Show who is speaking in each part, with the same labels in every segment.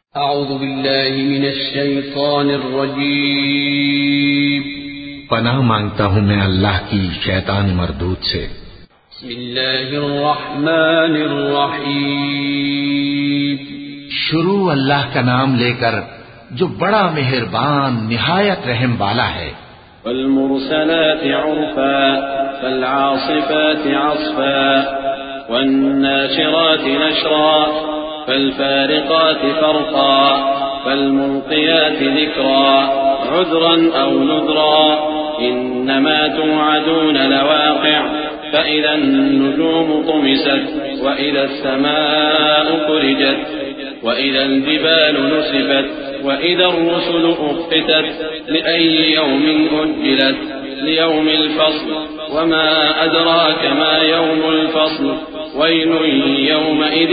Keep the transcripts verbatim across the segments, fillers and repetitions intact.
Speaker 1: اعوذ باللہ من الشیطان الرجیم
Speaker 2: پناہ مانگتا ہوں میں اللہ کی شیطان مردود سے۔
Speaker 1: بسم اللہ الرحمن الرحیم
Speaker 2: شروع اللہ کا نام لے کر جو بڑا مہربان نہایت رحم والا ہے۔
Speaker 3: والمرسلات عرفا فالعاصفات عصفا والناشرات نشرا فالفارقات فرقا فالملقيات ذكرا عذرا أو نذرا إنما توعدون لواقع فإذا النجوم طمست وإذا السماء فرجت وإذا الجبال نسفت وإذا الرسل أقتت لأي يوم أجلت ليوم الفصل وما أدراك ما يوم الفصل ويل يومئذ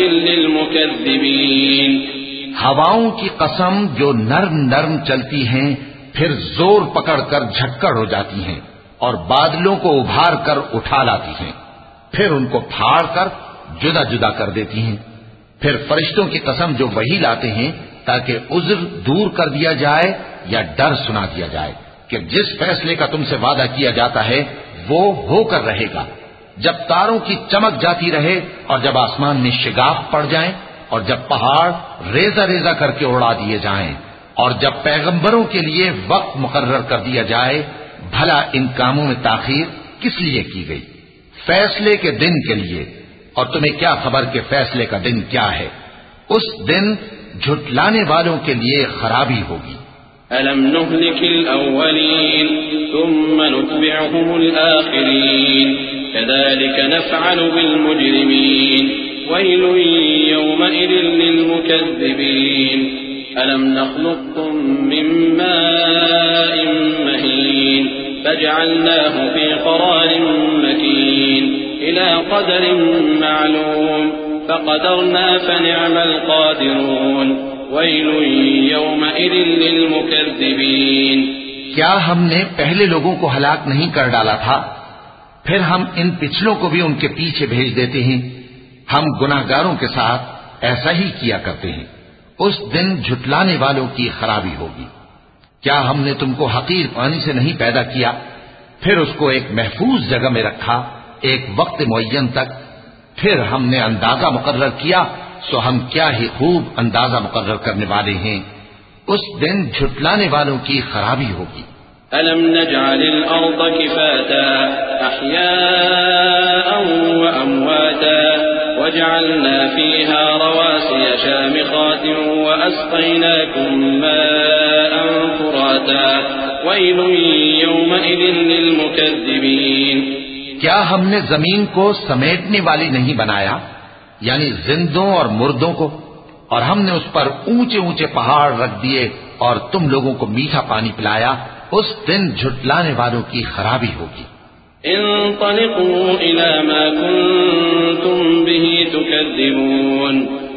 Speaker 3: للمكذبين۔
Speaker 2: ہواؤں کی قسم جو نرم نرم چلتی ہیں پھر زور پکڑ کر جھکڑ ہو جاتی ہیں اور بادلوں کو ابھار کر اٹھا لاتی ہیں، پھر ان کو پھاڑ کر جدا جدا کر دیتی ہیں۔ پھر فرشتوں کی قسم جو وحی لاتے ہیں تاکہ عذر دور کر دیا جائے یا ڈر سنا دیا جائے کہ جس فیصلے کا تم سے وعدہ کیا جاتا ہے وہ ہو کر رہے گا، جب تاروں کی چمک جاتی رہے اور جب آسمان میں شگاف پڑ جائیں اور جب پہاڑ ریزہ ریزہ کر کے اڑا دیے جائیں اور جب پیغمبروں کے لیے وقت مقرر کر دیا جائے، بھلا ان کاموں میں تاخیر کس لیے کی گئی؟ فیصلے کے دن کے لیے، اور تمہیں کیا خبر کہ فیصلے کا دن کیا ہے؟ اس دن جھٹلانے والوں کے لیے خرابی ہوگی۔
Speaker 3: أَلَمْ نُهْلِكِ الْأَوَّلِينَ ثُمَّ نُتْبِعُهُمُ الْآخِرِينَ كَذَلِكَ نَفْعَلُ بِالْمُجْرِمِينَ وَيْلٌ يَوْمَئِذٍ لِلْمُكَذِّبِينَ أَلَمْ نَخْلُقكُّم مِّن مَّاءٍ مَّهِينٍ فَجَعَلْنَاهُ فِي قَرَارٍ مَّكِينٍ إِلَى قَدَرٍ مَّعْلُومٍ فَقَدَرْنَا فَنِعْمَ الْقَادِرُونَ وَيْلٌ يَوْمَئِذٍ لِلْمُكَذِّبِينَ۔
Speaker 2: کیا ہم نے پہلے لوگوں کو ہلاک نہیں کر ڈالا تھا؟ پھر ہم ان پچھلوں کو بھی ان کے پیچھے بھیج دیتے ہیں۔ ہم گناہگاروں کے ساتھ ایسا ہی کیا کرتے ہیں۔ اس دن جھٹلانے والوں کی خرابی ہوگی۔ کیا ہم نے تم کو حقیر پانی سے نہیں پیدا کیا، پھر اس کو ایک محفوظ جگہ میں رکھا ایک وقت معین تک، پھر ہم نے اندازہ مقرر کیا، سو ہم کیا ہی خوب اندازہ مقرر کرنے والے ہیں۔ اس دن جھٹلانے والوں کی خرابی ہوگی۔
Speaker 3: أَلَمْ نَجْعَلِ الْأَرْضَ كِفَاتًا أَحْيَاءً وَأَمْوَاتًا وَجَعَلْنَا فِيهَا رَوَاسِيَ شَامِخَاتٍ وَأَسْقَيْنَاكُم مَّاءً فُرَاتًا وَيْلٌ يَوْمَئِذٍ لِلْمُكَذِّبِينَ۔
Speaker 2: کیا ہم نے زمین کو سمیٹنے والی نہیں بنایا، یعنی زندوں اور مردوں کو، اور ہم نے اس پر اونچے اونچے پہاڑ رکھ دیے اور تم لوگوں کو میٹھا پانی پلایا؟ اس دن جھٹلانے والوں کی خرابی ہوگی۔
Speaker 3: انطلقوا إلى ما كنتم به تكذبون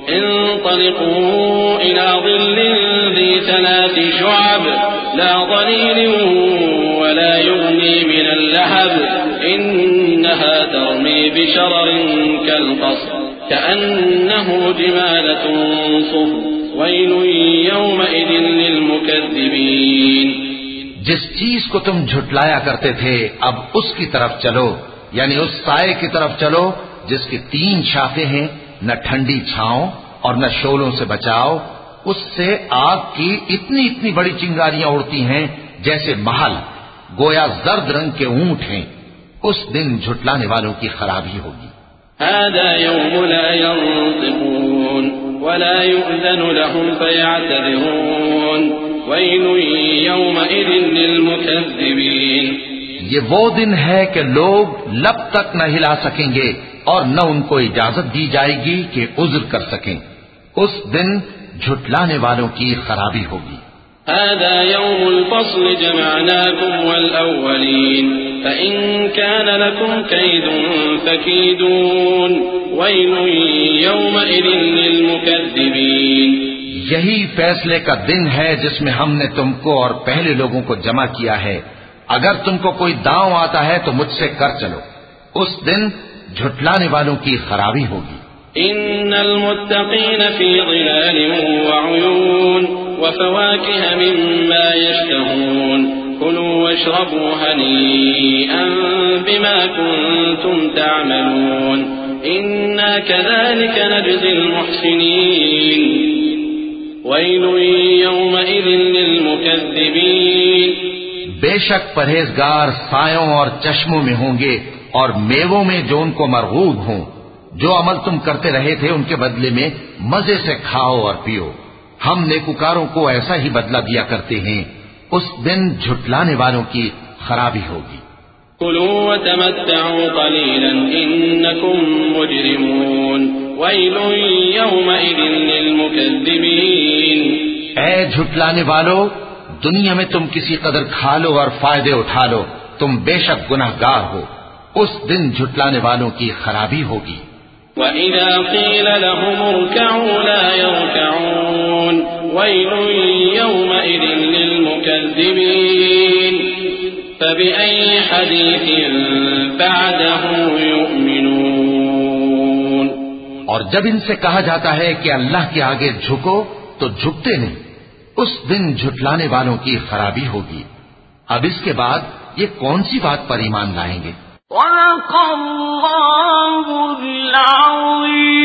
Speaker 3: انطلقوا إلى ظل ذي ثلاث شعب لا ظليل ولا يغني من اللهب إنها ترمي بشرر كالقصر كأنه جمالة صفر ويل يومئذ للمكذبين۔
Speaker 2: جس چیز کو تم جھٹلایا کرتے تھے اب اس کی طرف چلو، یعنی اس سائے کی طرف چلو جس کی تین شاخیں ہیں، نہ ٹھنڈی چھاؤں اور نہ شعلوں سے بچاؤ، اس سے آگ کی اتنی اتنی بڑی چنگاریاں اڑتی ہیں جیسے محل، گویا زرد رنگ کے اونٹ ہیں۔ اس دن جھٹلانے والوں کی خرابی ہوگی۔
Speaker 3: هذا يوم لا ينطقون ولا يؤذن لهم فيعتذرون ويل يومئذ للمكذبين۔
Speaker 2: یہ وہ دن ہے کہ لوگ لب تک نہ ہلا سکیں گے اور نہ ان کو اجازت دی جائے گی کہ عذر کر سکیں۔ اس دن جھٹلانے والوں کی خرابی ہوگی۔
Speaker 3: هذا يوم الفصل جمعناكم والأولين فإن كان لكم كيد فكيدون ويل يومئذ للمكذبين۔
Speaker 2: یہی فیصلے کا دن ہے جس میں ہم نے تم کو اور پہلے لوگوں کو جمع کیا ہے، اگر تم کو کوئی داؤں آتا ہے تو مجھ سے کر چلو۔ اس دن جھٹلانے والوں کی خرابی ہوگی۔
Speaker 3: إن المتقين في ظلال وعيون وفواكه مما يشتهون كلوا واشربوا هنيئا بما كنتم تعملون إنا كذلك نجزي المحسنين ويل يومئذ للمكذبين
Speaker 2: بے شک پرہیزگار سایوں اور چشموں میں ہوں گے اور میووں میں جو ان کو مرغوب ہوں. جو عمل تم کرتے رہے تھے ان کے بدلے میں مزے سے کھاؤ اور پیو. ہم نیکوکاروں کو ایسا ہی بدلہ دیا کرتے ہیں. اس دن جھٹلانے والوں کی خرابی ہوگی.
Speaker 3: كلوا وتمتعوا قليلا إنكم مجرمون ويل يومئذ للمكذبين.
Speaker 2: اے جھٹلانے والو، دنیا میں تم کسی قدر کھا لو اور فائدے اٹھا لو، تم بے شک گناہگار ہو. اس دن جھٹلانے والوں کی خرابی ہوگی.
Speaker 3: وَإِذَا قِيلَ لَهُمُ ارْكَعُوا لَا يَرْكَعُونَ وَيْلٌ يَوْمَئِذٍ لِّلْمُكَذِّبِينَ فَبِأَيِّ حَدِيثٍ بَعْدَهُ يُؤْمِنُونَ.
Speaker 2: اور جب ان سے کہا جاتا ہے کہ اللہ کے آگے جھکو تو جھکتے نہیں. اس دن جھٹلانے والوں کی خرابی ہوگی. اب اس کے بعد یہ کون سی بات پر ایمان لائیں گے؟
Speaker 4: صدق اللہ العظیم.